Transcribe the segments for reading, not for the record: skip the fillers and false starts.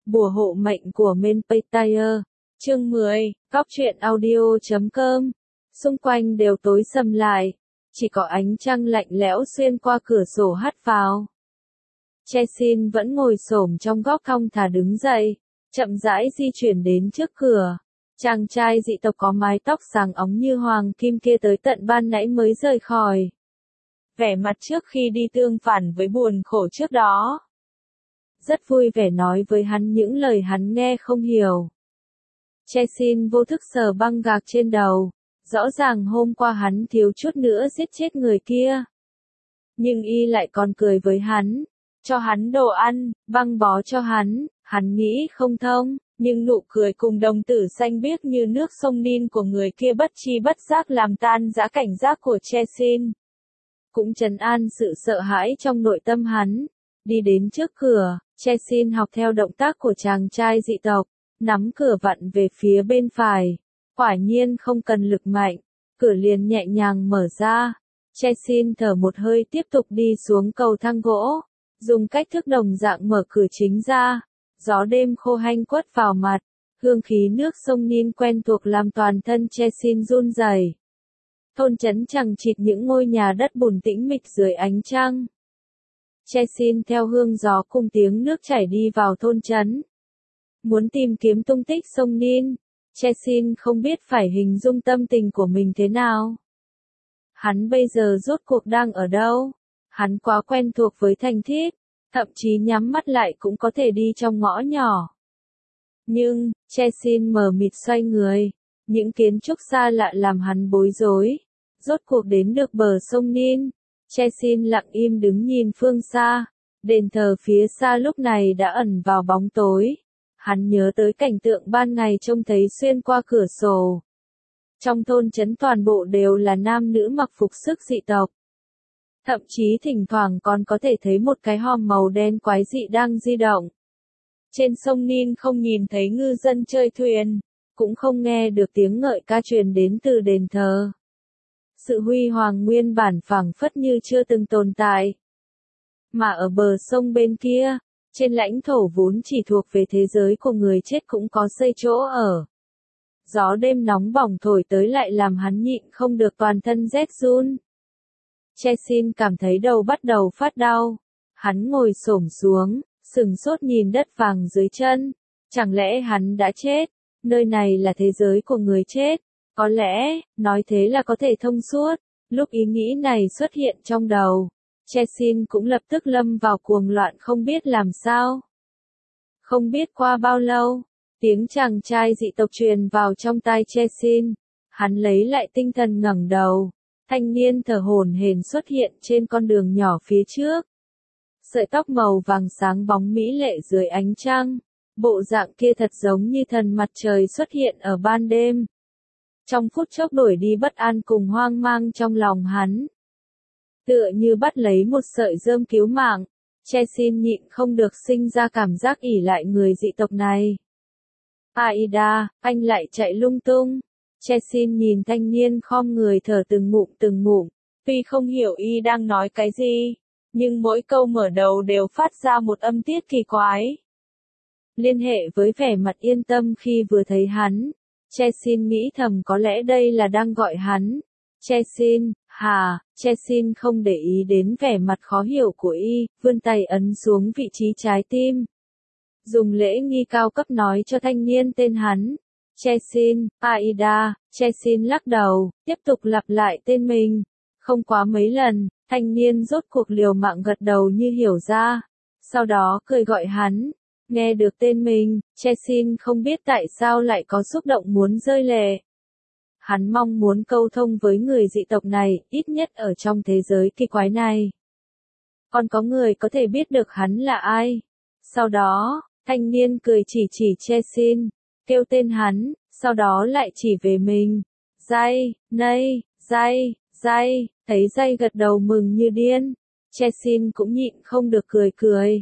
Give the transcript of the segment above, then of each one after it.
Bùa hộ mệnh của Menpetire. Chương 10, Góc truyện audio.com. Xung quanh đều tối sầm lại, chỉ có ánh trăng lạnh lẽo xuyên qua cửa sổ hắt vào. Chesin vẫn ngồi xổm trong góc thong thả đứng dậy, chậm rãi di chuyển đến trước cửa. Chàng trai dị tộc có mái tóc sáng óng như hoàng kim kia tới tận ban nãy mới rời khỏi. Vẻ mặt trước khi đi tương phản với buồn khổ trước đó. Rất vui vẻ nói với hắn những lời hắn nghe không hiểu. Chesin vô thức sờ băng gạc trên đầu. Rõ ràng hôm qua hắn thiếu chút nữa giết chết người kia. Nhưng y lại còn cười với hắn, cho hắn đồ ăn, băng bó cho hắn nghĩ không thông, nhưng nụ cười cùng đồng tử xanh biếc như nước sông Nin của người kia bất chi bất giác làm tan dã cảnh giác của Chesin. Cũng trấn an sự sợ hãi trong nội tâm hắn. Đi đến trước cửa, Chesin học theo động tác của chàng trai dị tộc, nắm cửa vặn về phía bên phải. Quả nhiên không cần lực mạnh, cửa liền nhẹ nhàng mở ra. Chesin thở một hơi tiếp tục đi xuống cầu thang gỗ, dùng cách thức đồng dạng mở cửa chính ra. Gió đêm khô hanh quất vào mặt, hương khí nước sông Nin quen thuộc làm toàn thân Chesin run rẩy. Thôn trấn chằng chịt những ngôi nhà đất bùn tĩnh mịch dưới ánh trăng. Chesin theo hương gió cùng tiếng nước chảy đi vào thôn trấn. Muốn tìm kiếm tung tích sông Nin, Chesin không biết phải hình dung tâm tình của mình thế nào. Hắn bây giờ rốt cuộc đang ở đâu? Hắn quá quen thuộc với thành thiết, thậm chí nhắm mắt lại cũng có thể đi trong ngõ nhỏ. Nhưng, Chesin mờ mịt xoay người, những kiến trúc xa lạ làm hắn bối rối. Rốt cuộc đến được bờ sông Nin, Chesin lặng im đứng nhìn phương xa, đền thờ phía xa lúc này đã ẩn vào bóng tối. Hắn nhớ tới cảnh tượng ban ngày trông thấy xuyên qua cửa sổ. Trong thôn trấn toàn bộ đều là nam nữ mặc phục sức dị tộc. Thậm chí thỉnh thoảng còn có thể thấy một cái hòm màu đen quái dị đang di động. Trên sông Nin không nhìn thấy ngư dân chơi thuyền, cũng không nghe được tiếng ngợi ca truyền đến từ đền thờ. Sự huy hoàng nguyên bản phảng phất như chưa từng tồn tại. Mà ở bờ sông bên kia, trên lãnh thổ vốn chỉ thuộc về thế giới của người chết cũng có xây chỗ ở. Gió đêm nóng bỏng thổi tới lại làm hắn nhịn không được toàn thân rét run. Chesin cảm thấy đầu bắt đầu phát đau. Hắn ngồi xổm xuống, sừng sốt nhìn đất vàng dưới chân. Chẳng lẽ hắn đã chết? Nơi này là thế giới của người chết. Có lẽ, nói thế là có thể thông suốt. Lúc ý nghĩ này xuất hiện trong đầu, Chesin cũng lập tức lâm vào cuồng loạn không biết làm sao. Không biết qua bao lâu, tiếng chàng trai dị tộc truyền vào trong tai Chesin. Hắn lấy lại tinh thần ngẩng đầu. Thanh niên thở hổn hển xuất hiện trên con đường nhỏ phía trước. Sợi tóc màu vàng sáng bóng mỹ lệ dưới ánh trăng. Bộ dạng kia thật giống như thần mặt trời xuất hiện ở ban đêm. Trong phút chốc đuổi đi bất an cùng hoang mang trong lòng hắn. Tựa như bắt lấy một sợi rơm cứu mạng, Chesin nhịn không được sinh ra cảm giác ỉ lại người dị tộc này. Aida, anh lại chạy lung tung. Chesin nhìn thanh niên khom người thở từng ngụm, tuy không hiểu y đang nói cái gì, nhưng mỗi câu mở đầu đều phát ra một âm tiết kỳ quái. Liên hệ với vẻ mặt yên tâm khi vừa thấy hắn, Chesin nghĩ thầm có lẽ đây là đang gọi hắn. Chesin, Chesin không để ý đến vẻ mặt khó hiểu của y, vươn tay ấn xuống vị trí trái tim. Dùng lễ nghi cao cấp nói cho thanh niên tên hắn. Chesin, Aida. Chesin lắc đầu, tiếp tục lặp lại tên mình. Không quá mấy lần, thanh niên rốt cuộc liều mạng gật đầu như hiểu ra. Sau đó cười gọi hắn. Nghe được tên mình, Chesin không biết tại sao lại có xúc động muốn rơi lệ. Hắn mong muốn câu thông với người dị tộc này, ít nhất ở trong thế giới kỳ quái này. Còn có người có thể biết được hắn là ai. Sau đó, thanh niên cười chỉ Chesin, kêu tên hắn, sau đó lại chỉ về mình. Jay, Nay, Jay, thấy Jay gật đầu mừng như điên. Chesin cũng nhịn không được cười.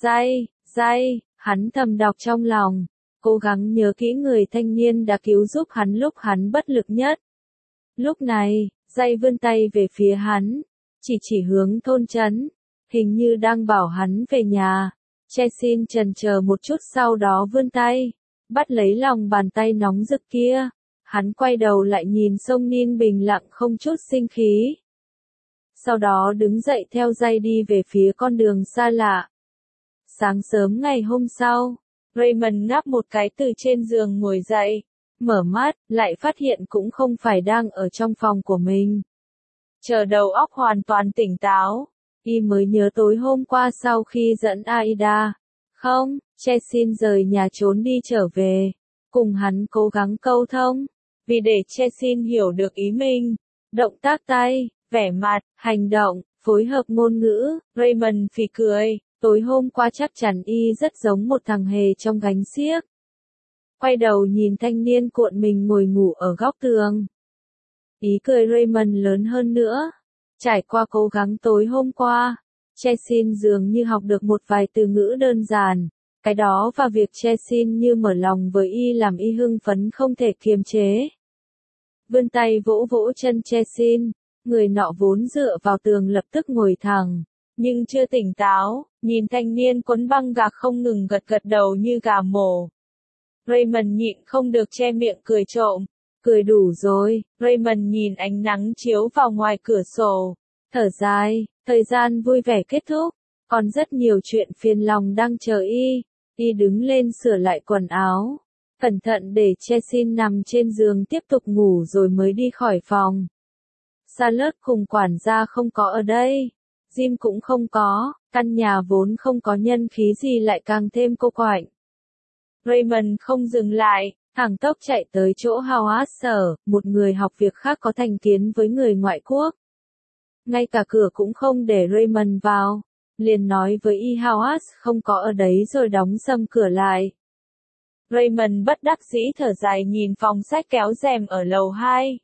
Jay, hắn thầm đọc trong lòng. Cố gắng nhớ kỹ người thanh niên đã cứu giúp hắn lúc hắn bất lực nhất. Lúc này, Jay vươn tay về phía hắn, chỉ hướng thôn trấn, hình như đang bảo hắn về nhà. Chesin chần chờ một chút sau đó vươn tay, bắt lấy lòng bàn tay nóng rực kia. Hắn quay đầu lại nhìn Song Nin bình lặng không chút sinh khí. Sau đó đứng dậy theo dây đi về phía con đường xa lạ. Sáng sớm ngày hôm sau, Raymond ngáp một cái từ trên giường ngồi dậy, mở mắt, lại phát hiện cũng không phải đang ở trong phòng của mình. Chờ đầu óc hoàn toàn tỉnh táo, y mới nhớ tối hôm qua sau khi dẫn Aida. Không, Chesin rời nhà trốn đi trở về, cùng hắn cố gắng câu thông, vì để Chesin hiểu được ý mình. Động tác tay, vẻ mặt, hành động, phối hợp ngôn ngữ, Raymond phì cười, tối hôm qua chắc chắn y rất giống một thằng hề trong gánh xiếc. Quay đầu nhìn thanh niên cuộn mình ngồi ngủ ở góc tường. Ý cười Raymond lớn hơn nữa. Trải qua cố gắng tối hôm qua, Chesin dường như học được một vài từ ngữ đơn giản. Cái đó và việc Chesin như mở lòng với y làm y hưng phấn không thể kiềm chế. Vươn tay vỗ vỗ chân Chesin, người nọ vốn dựa vào tường lập tức ngồi thẳng, nhưng chưa tỉnh táo, nhìn thanh niên quấn băng gạc không ngừng gật gật đầu như gà mổ. Raymond nhịn không được che miệng cười trộm. Cười đủ rồi, Raymond nhìn ánh nắng chiếu vào ngoài cửa sổ. Thở dài, thời gian vui vẻ kết thúc, còn rất nhiều chuyện phiền lòng đang chờ y. Y đứng lên sửa lại quần áo, cẩn thận để Chesin nằm trên giường tiếp tục ngủ rồi mới đi khỏi phòng. Charlotte cùng quản gia không có ở đây, Jim cũng không có, căn nhà vốn không có nhân khí gì lại càng thêm cô quạnh. Raymond không dừng lại, thẳng tốc chạy tới chỗ Howard sở, một người học việc khác có thành kiến với người ngoại quốc. Ngay cả cửa cũng không để Raymond vào, liền nói với y Howard không có ở đấy rồi đóng sầm cửa lại. Raymond bất đắc dĩ thở dài nhìn phòng sách kéo rèm ở lầu 2.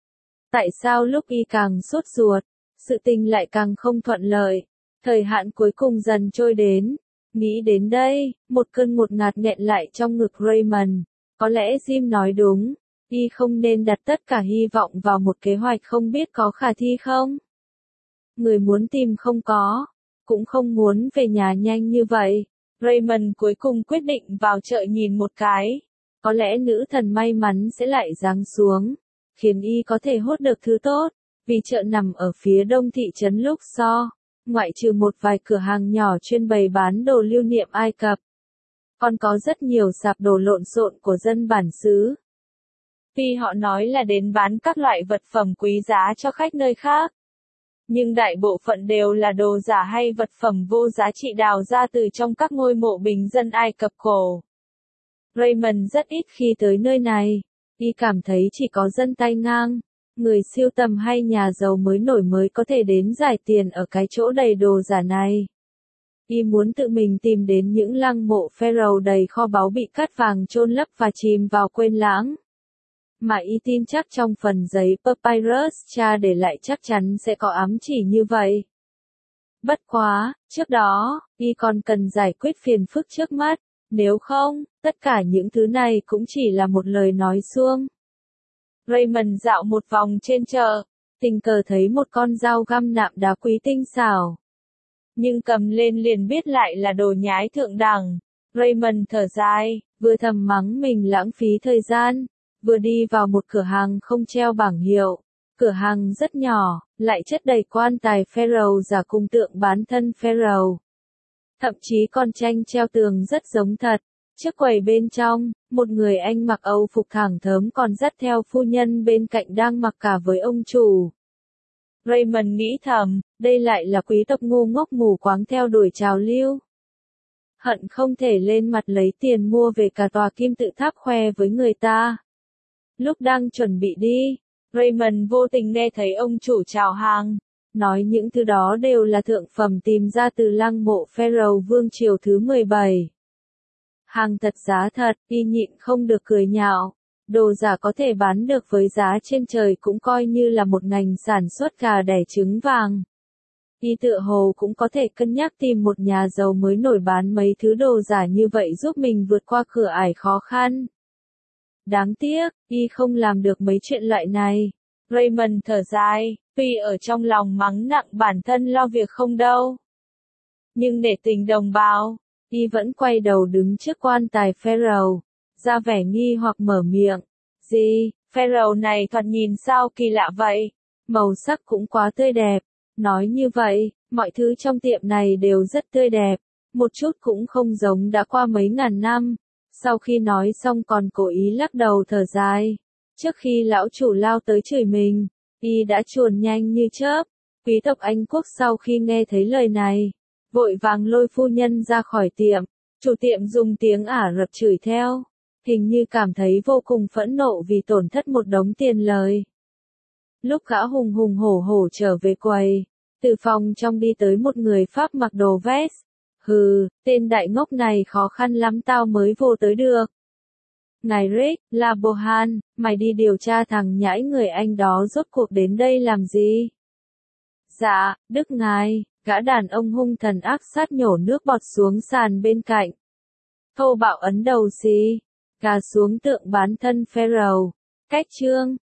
Tại sao lúc y càng sốt ruột, sự tình lại càng không thuận lợi, thời hạn cuối cùng dần trôi đến. Nghĩ đến đây, một cơn ngột ngạt nghẹn lại trong ngực Raymond. Có lẽ Jim nói đúng, y không nên đặt tất cả hy vọng vào một kế hoạch không biết có khả thi không. Người muốn tìm không có, cũng không muốn về nhà nhanh như vậy. Raymond cuối cùng quyết định vào chợ nhìn một cái. Có lẽ nữ thần may mắn sẽ lại giáng xuống, khiến y có thể hốt được thứ tốt, vì chợ nằm ở phía đông thị trấn Luxor, ngoại trừ một vài cửa hàng nhỏ chuyên bày bán đồ lưu niệm Ai Cập. Còn có rất nhiều sạp đồ lộn xộn của dân bản xứ. Tuy họ nói là đến bán các loại vật phẩm quý giá cho khách nơi khác, nhưng đại bộ phận đều là đồ giả hay vật phẩm vô giá trị đào ra từ trong các ngôi mộ bình dân Ai Cập cổ. Raymond rất ít khi tới nơi này, y cảm thấy chỉ có dân tay ngang, người sưu tầm hay nhà giàu mới nổi mới có thể đến giải tiền ở cái chỗ đầy đồ giả này. Y muốn tự mình tìm đến những lăng mộ pharaoh đầy kho báu bị cát vàng chôn lấp và chìm vào quên lãng. Mà y tin chắc trong phần giấy papyrus cha để lại chắc chắn sẽ có ám chỉ như vậy. Bất quá, trước đó, y còn cần giải quyết phiền phức trước mắt, nếu không, tất cả những thứ này cũng chỉ là một lời nói suông. Raymond dạo một vòng trên chợ, tình cờ thấy một con dao găm nạm đá quý tinh xảo. Nhưng cầm lên liền biết lại là đồ nhái thượng đẳng. Raymond thở dài, vừa thầm mắng mình lãng phí thời gian, vừa đi vào một cửa hàng không treo bảng hiệu. Cửa hàng rất nhỏ, lại chất đầy quan tài pharaoh giả cùng tượng bán thân pharaoh. Thậm chí còn tranh treo tường rất giống thật. Trước quầy bên trong, một người anh mặc Âu phục thẳng thớm còn dắt theo phu nhân bên cạnh đang mặc cả với ông chủ. Raymond nghĩ thầm, đây lại là quý tộc ngu ngốc mù quáng theo đuổi trào lưu. Hận không thể lên mặt lấy tiền mua về cả tòa kim tự tháp khoe với người ta. Lúc đang chuẩn bị đi, Raymond vô tình nghe thấy ông chủ chào hàng, nói những thứ đó đều là thượng phẩm tìm ra từ lăng mộ pharaoh vương triều thứ 17. Hàng thật giá thật, y nhịn không được cười nhạo. Đồ giả có thể bán được với giá trên trời cũng coi như là một ngành sản xuất gà đẻ trứng vàng. Y tựa hồ cũng có thể cân nhắc tìm một nhà giàu mới nổi bán mấy thứ đồ giả như vậy giúp mình vượt qua cửa ải khó khăn. Đáng tiếc, y không làm được mấy chuyện loại này. Raymond thở dài, tuy ở trong lòng mắng nặng bản thân lo việc không đâu. Nhưng để tình đồng bào, Y vẫn quay đầu đứng trước quan tài Pharaoh, ra vẻ nghi hoặc mở miệng. Gì, Pharaoh này thoạt nhìn sao kỳ lạ vậy? Màu sắc cũng quá tươi đẹp. Nói như vậy, mọi thứ trong tiệm này đều rất tươi đẹp, một chút cũng không giống đã qua mấy ngàn năm. Sau khi nói xong còn cố ý lắc đầu thở dài. Trước khi lão chủ lao tới chửi mình, Y đã chuồn nhanh như chớp. Quý tộc Anh Quốc sau khi nghe thấy lời này, vội vàng lôi phu nhân ra khỏi tiệm. Chủ tiệm dùng tiếng Ả Rập chửi theo, hình như cảm thấy vô cùng phẫn nộ vì tổn thất một đống tiền lời. Lúc gã hùng hùng hổ hổ trở về quầy, từ phòng trong đi tới một người Pháp mặc đồ vest. Hừ, tên đại ngốc này khó khăn lắm tao mới vô tới được. Ngài Rick, La Bohan, mày đi điều tra thằng nhãi người Anh đó rốt cuộc đến đây làm gì? Dạ, Đức ngài, gã đàn ông hung thần ác sát nhổ nước bọt xuống sàn bên cạnh. Thô bạo ấn đầu xì, gà xuống tượng bán thân Pharaoh. Cách chương